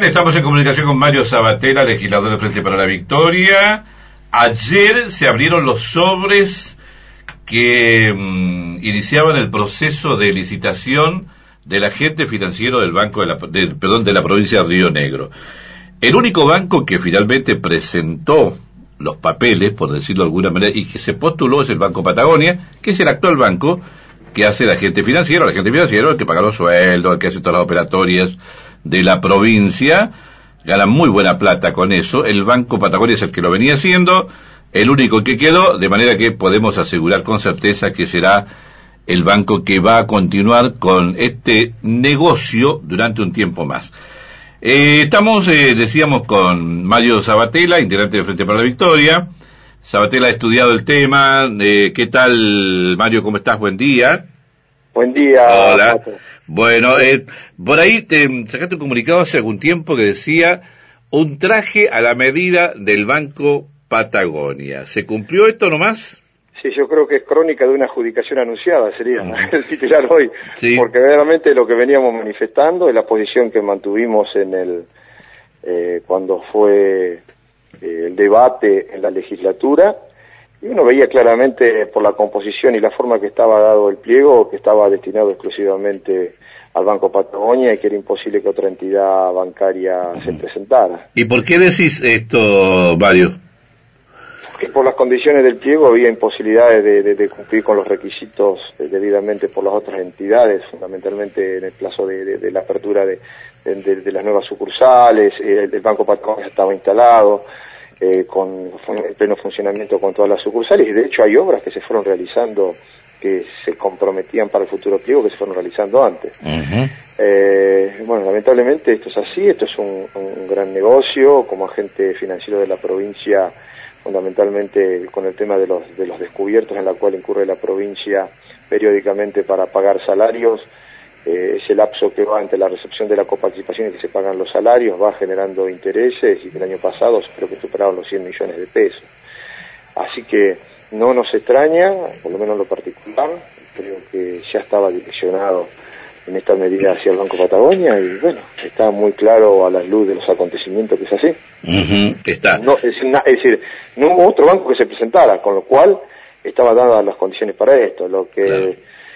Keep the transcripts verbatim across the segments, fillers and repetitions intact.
Estamos en comunicación con Mario Sabatella, legislador del Frente para la Victoria. Ayer se abrieron los sobres que mmm, iniciaban el proceso de licitación del agente financiero del banco de la, de, perdón, de la provincia de Río Negro. El único banco que finalmente presentó los papeles, por decirlo de alguna manera, y que se postuló es el Banco Patagonia, que es el actual banco que hace el agente financiero, el agente financiero, el que paga los sueldos, el que hace todas las operatorias de la provincia, gana muy buena plata con eso. El Banco Patagonia es el que lo venía haciendo, el único que quedó, de manera que podemos asegurar con certeza que será el banco que va a continuar con este negocio durante un tiempo más. Eh, estamos, eh, decíamos, con Mario Sabatella, integrante del Frente para la Victoria. Sabatella ha estudiado el tema. Eh, ¿Qué tal, Mario? ¿Cómo estás? Buen día. Buen día. Hola. Pato. Bueno, eh, por ahí te sacaste un comunicado hace algún tiempo que decía un traje a la medida del Banco Patagonia. ¿Se cumplió esto nomás? Sí, yo creo que es crónica de una adjudicación anunciada, sería uh-huh. el titular hoy, sí. Porque realmente lo que veníamos manifestando es la posición que mantuvimos en el eh, cuando fue eh, el debate en la legislatura, y uno veía claramente por la composición y la forma que estaba dado el pliego que estaba destinado exclusivamente al Banco Patagonia y que era imposible que otra entidad bancaria uh-huh. se presentara. ¿Y por qué decís esto, Mario? Que por las condiciones del pliego había imposibilidades de, de, de cumplir con los requisitos debidamente por las otras entidades, fundamentalmente en el plazo de, de, de la apertura de, de, de, de las nuevas sucursales. El, el Banco Patagonia estaba instalado eh, con en pleno funcionamiento con todas las sucursales, y de hecho hay obras que se fueron realizando que se comprometían para el futuro pliego que se fueron realizando antes. Uh-huh. Eh, bueno, lamentablemente esto es así, esto es un, un gran negocio. Como agente financiero de la provincia, fundamentalmente con el tema de los de los descubiertos en la cual incurre la provincia periódicamente para pagar salarios, eh, ese lapso que va entre la recepción de la coparticipación y que se pagan los salarios va generando intereses, y el año pasado creo que superaron los cien millones de pesos. Así que no nos extraña, por lo menos en lo particular, creo que ya estaba direccionado en esta medida hacia el Banco Patagonia, y bueno, está muy claro a la luz de los acontecimientos que es así. Uh-huh, está. No, es, decir, es decir, no hubo otro banco que se presentara, con lo cual estaban dadas las condiciones para esto. Lo que claro.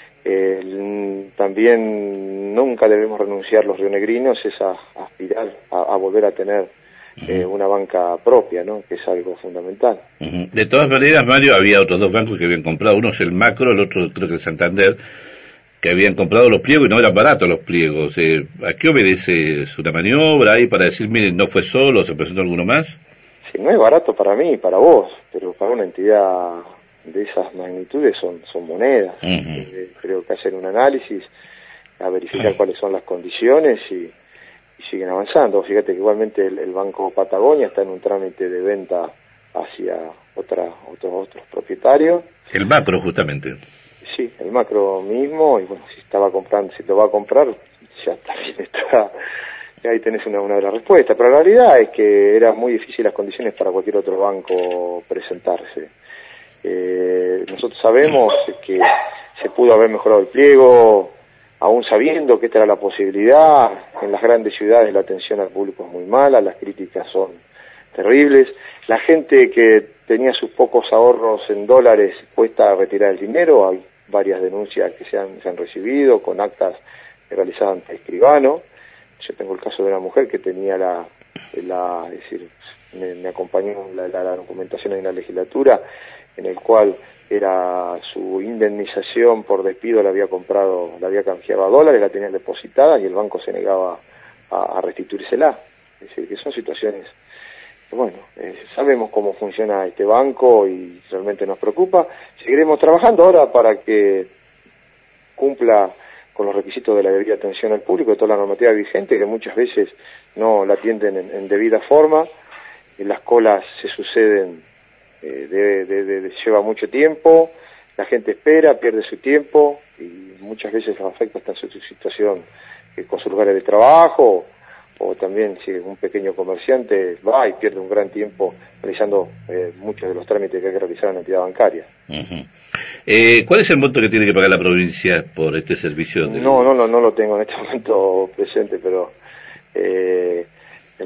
eh, también nunca debemos renunciar los rionegrinos es a, a aspirar a, a volver a tener eh, una banca propia, ¿no? Que es algo fundamental. Uh-huh. De todas maneras, Mario, había otros dos bancos que habían comprado, uno es el Macro, el otro creo que el Santander, que habían comprado los pliegos y no eran baratos los pliegos. Eh, ¿A qué obedece? ¿Es una maniobra ahí para decir, miren, no fue solo, se presentó alguno más? Sí, no es barato para mí, para vos, pero para una entidad de esas magnitudes son, son monedas. Uh-huh. Eh, creo que hacen un análisis, a verificar uh-huh. cuáles son las condiciones y, y siguen avanzando. Fíjate que igualmente el, el Banco Patagonia está en un trámite de venta hacia otra, otros, otros propietarios. El Macro, justamente. Sí, el Macro mismo, y bueno, si estaba comprando, si lo va a comprar, ya también está, ahí tenés una, una de las respuestas, pero la realidad es que eran muy difíciles las condiciones para cualquier otro banco presentarse. Eh, nosotros sabemos que se pudo haber mejorado el pliego, aún sabiendo que esta era la posibilidad. En las grandes ciudades la atención al público es muy mala, las críticas son terribles, la gente que tenía sus pocos ahorros en dólares cuesta retirar el dinero. Hay varias denuncias que se han, se han recibido con actas realizadas ante escribano. Yo tengo el caso de una mujer que tenía la, la es decir, me, me acompañó la, la, la documentación en la legislatura, en el cual era su indemnización por despido, la había comprado, la había canjeado a dólares, la tenía depositada y el banco se negaba a, a restituírsela. Es decir, que son situaciones. Bueno, eh, sabemos cómo funciona este banco y realmente nos preocupa. Seguiremos trabajando ahora para que cumpla con los requisitos de la debida atención al público, de toda la normativa vigente, que muchas veces no la atienden en, en debida forma. Y las colas se suceden, eh, de, de, de, de, lleva mucho tiempo, la gente espera, pierde su tiempo y muchas veces los afecta hasta su situación eh, con sus lugares de trabajo. O también si un pequeño comerciante va y pierde un gran tiempo realizando eh, muchos de los trámites que hay que realizar en la entidad bancaria. Uh-huh. Eh, ¿Cuál es el monto que tiene que pagar la provincia por este servicio? De... No, no, no, no lo tengo en este momento presente, pero eh,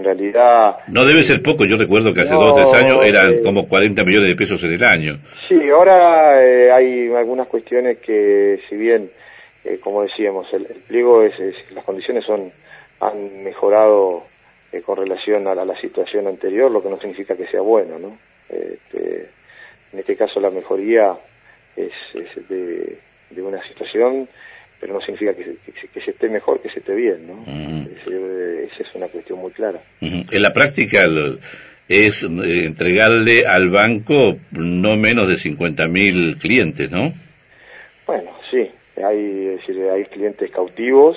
realidad... No debe ser poco, yo recuerdo que hace no, dos o tres años eran eh, como cuarenta millones de pesos en el año. Sí, ahora eh, hay algunas cuestiones que, si bien, eh, como decíamos, el, el pliego, es, es, las condiciones son han mejorado eh, con relación a la, a la situación anterior, lo que no significa que sea bueno, ¿no? Este, en este caso la mejoría es, es de, de una situación, pero no significa que se, que, que se esté mejor, que se esté bien, ¿no? Uh-huh. Es, esa es una cuestión muy clara. Uh-huh. En la práctica lo, es eh, entregarle al banco no menos de cincuenta mil clientes, ¿no? Bueno, sí, hay, es decir, hay clientes cautivos,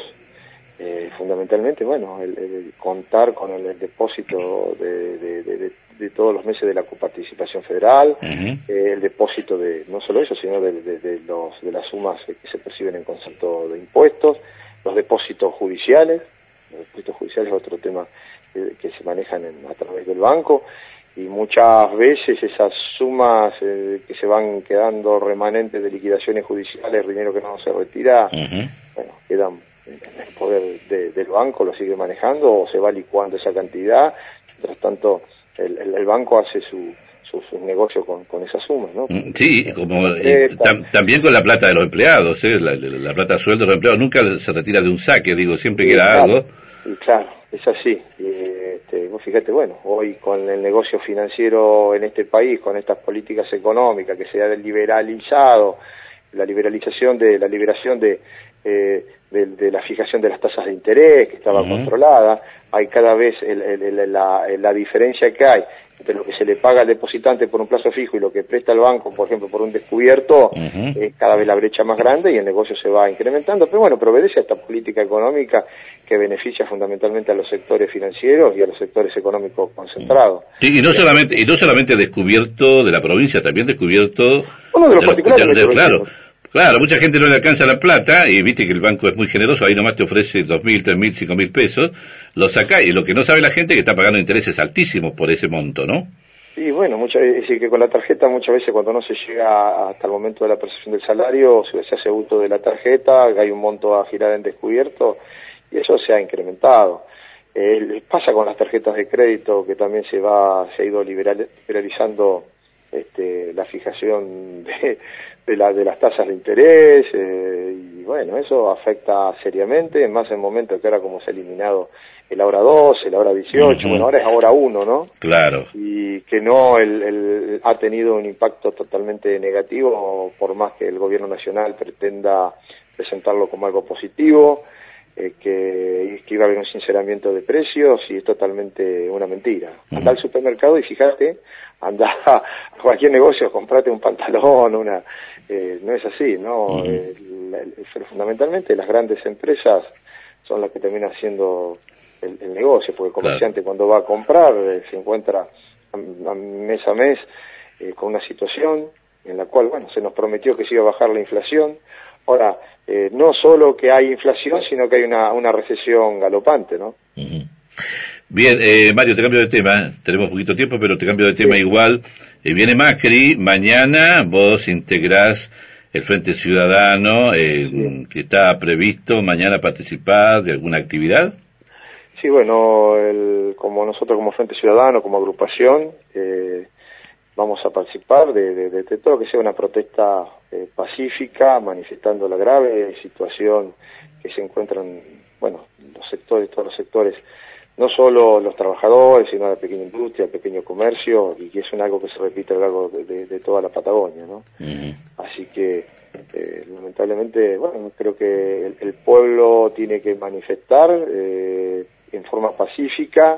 eh, fundamentalmente, bueno, el, el contar con el, el depósito de, de, de, de, de todos los meses de la coparticipación federal, uh-huh. eh, el depósito de, no solo eso, sino de, de, de, los, de las sumas que se perciben en concepto de impuestos, los depósitos judiciales, los depósitos judiciales es otro tema eh, que se manejan en, a través del banco, y muchas veces esas sumas eh, que se van quedando remanentes de liquidaciones judiciales, dinero que no se retira, uh-huh. bueno, quedan en el poder de, del banco, lo sigue manejando o se va licuando esa cantidad. Mientras tanto, el, el, el banco hace su, su, su negocio con, con esas sumas, ¿no? Sí, como eh, tam, también con la plata de los empleados, ¿eh? la, la, la plata de sueldo de los empleados nunca se retira de un saque, digo, siempre sí, queda claro, algo. Y claro, es así. Y, este, vos fíjate, bueno, hoy con el negocio financiero en este país, con estas políticas económicas que se ha liberalizado, la liberalización de la liberación de eh, de, de la fijación de las tasas de interés que estaba uh-huh. controlada, hay cada vez el, el, el, la, la diferencia que hay entre lo que se le paga al depositante por un plazo fijo y lo que presta el banco, por ejemplo, por un descubierto, uh-huh. es cada vez la brecha más grande y el negocio se va incrementando, pero bueno, pero obedece a esta política económica que beneficia fundamentalmente a los sectores financieros y a los sectores económicos concentrados. Sí, y no solamente y no solamente descubierto de la provincia, también descubierto uno de los de particulares, los, de, de, claro. Claro, mucha gente no le alcanza la plata y viste que el banco es muy generoso, ahí nomás te ofrece dos mil, tres mil, cinco mil pesos, lo saca y lo que no sabe la gente es que está pagando intereses altísimos por ese monto, ¿no? Sí, bueno, muchas, es decir, que con la tarjeta muchas veces cuando no se llega hasta el momento de la percepción del salario, se, se hace uso de la tarjeta, hay un monto a girar en descubierto y eso se ha incrementado. Eh, pasa con las tarjetas de crédito que también se va, se ha ido liberal, liberalizando este, la fijación de de, la, de las tasas de interés, eh, y bueno, eso afecta seriamente, más en momentos que ahora como se ha eliminado el ahora doce, el ahora dieciocho, uh-huh. bueno, ahora es ahora uno, ¿no? Claro. Y que no el, el, ha tenido un impacto totalmente negativo, por más que el gobierno nacional pretenda presentarlo como algo positivo, eh, que, que iba a haber un sinceramiento de precios, y es totalmente una mentira. Uh-huh. Anda al supermercado y fíjate, anda a cualquier negocio, comprate un pantalón, una... Eh, no es así, ¿no? Uh-huh. eh, la, el, fundamentalmente las grandes empresas son las que terminan haciendo el, el negocio, porque el comerciante claro. cuando va a comprar eh, se encuentra a, a mes a mes eh, con una situación en la cual, bueno, se nos prometió que se iba a bajar la inflación. Ahora, eh, no solo que hay inflación, sino que hay una, una recesión galopante, ¿no? Uh-huh. Bien, eh, Mario, te cambio de tema, tenemos poquito tiempo, pero te cambio de tema sí. igual. Eh, viene Macri, mañana vos integrás el Frente Ciudadano, eh, sí. que está previsto mañana participar de alguna actividad. Sí, bueno, el, como nosotros como Frente Ciudadano, como agrupación, eh, vamos a participar de, de, de, de todo lo que sea una protesta eh, pacífica, manifestando la grave situación que se encuentran, bueno, los sectores, todos los sectores, no solo los trabajadores, sino la pequeña industria, el pequeño comercio, y que es un algo que se repite a lo largo de, de, de toda la Patagonia, ¿no? Uh-huh. Así que, eh, lamentablemente, bueno, creo que el, el pueblo tiene que manifestar eh, en forma pacífica,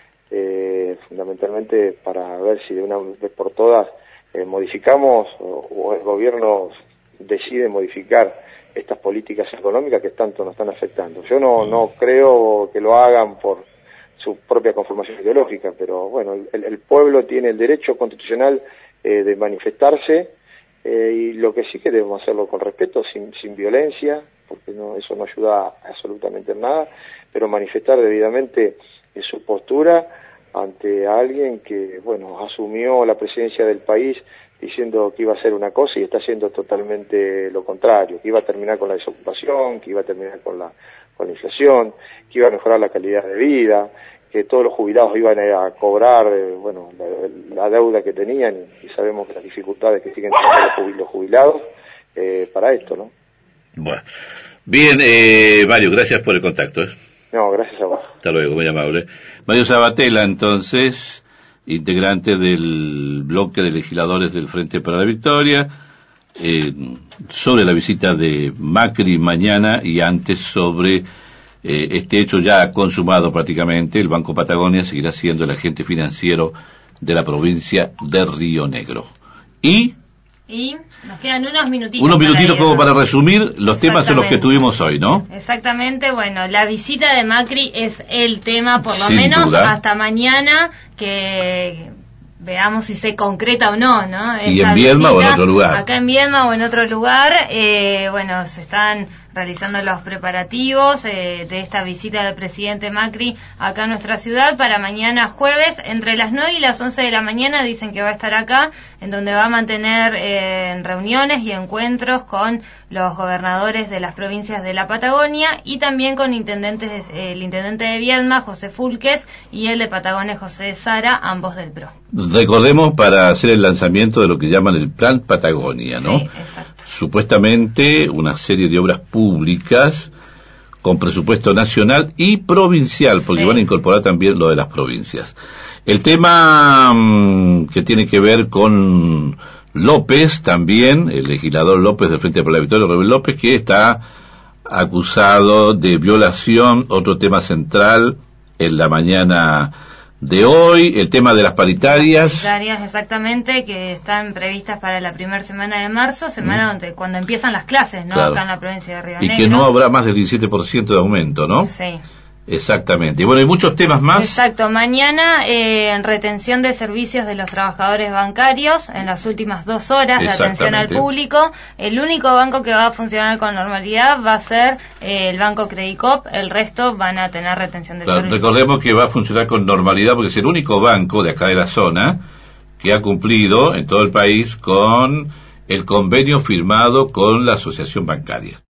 eh, fundamentalmente para ver si de una vez por todas eh, modificamos o, o el gobierno decide modificar estas políticas económicas que tanto nos están afectando. Yo no, no creo que lo hagan por su propia conformación ideológica, pero bueno, el, el pueblo tiene el derecho constitucional eh, de manifestarse, eh, y lo que sí que debemos hacerlo con respeto, sin, sin violencia, porque no, eso no ayuda absolutamente en nada, pero manifestar debidamente eh, su postura ante alguien que, bueno, asumió la presidencia del país diciendo que iba a hacer una cosa y está haciendo totalmente lo contrario, que iba a terminar con la desocupación, que iba a terminar con la, con la inflación, que iba a mejorar la calidad de vida, que todos los jubilados iban a cobrar, eh, bueno, la, la deuda que tenían, y sabemos que las dificultades que siguen teniendo los jubilados eh, para esto, ¿no? Bueno, bien, eh, Mario, gracias por el contacto. ¿eh? No, gracias a vos. Hasta luego, muy amable. Mario Sabatella, entonces, integrante del bloque de legisladores del Frente para la Victoria, eh, sobre la visita de Macri mañana y antes sobre Eh, este hecho ya consumado prácticamente. El Banco Patagonia seguirá siendo el agente financiero de la provincia de Río Negro. Y Y nos quedan unos minutitos. Unos minutitos para como para resumir los temas en los que tuvimos hoy, ¿no? Exactamente, bueno, la visita de Macri es el tema, por lo Sin menos duda. hasta mañana, que veamos si se concreta o no, ¿no? Y Esta en Viedma o en visita, otro lugar. Acá en Viedma o en otro lugar, eh, bueno, se están realizando los preparativos eh, de esta visita del presidente Macri acá en nuestra ciudad para mañana jueves, entre las nueve y las once de la mañana dicen que va a estar acá, en donde va a mantener eh, reuniones y encuentros con los gobernadores de las provincias de la Patagonia y también con intendentes, eh, el intendente de Viedma, José Fulques, y el de Patagones, José Sara, ambos del P R O. Recordemos, para hacer el lanzamiento de lo que llaman el Plan Patagonia, ¿no? Sí, exacto. Supuestamente una serie de obras públicas con presupuesto nacional y provincial, porque Sí. van a incorporar también lo de las provincias. El tema mmm, que tiene que ver con López también, el legislador López del Frente para la Victoria, Rebel López, que está acusado de violación, otro tema central en la mañana de hoy, el tema de las paritarias. Paritarias, exactamente, que están previstas para la primera semana de marzo, semana mm. donde cuando empiezan las clases, ¿no? Claro. Acá en la provincia de Río Y Negro. que no habrá más del diecisiete por ciento de aumento, ¿no? Sí. Exactamente. Y bueno, hay muchos temas más. Exacto. Mañana, eh, en retención de servicios de los trabajadores bancarios, en las últimas dos horas de atención al público, el único banco que va a funcionar con normalidad va a ser eh, el Banco Credicop, el resto van a tener retención de Claro, servicios. recordemos que va a funcionar con normalidad porque es el único banco de acá de la zona que ha cumplido en todo el país con el convenio firmado con la asociación bancaria.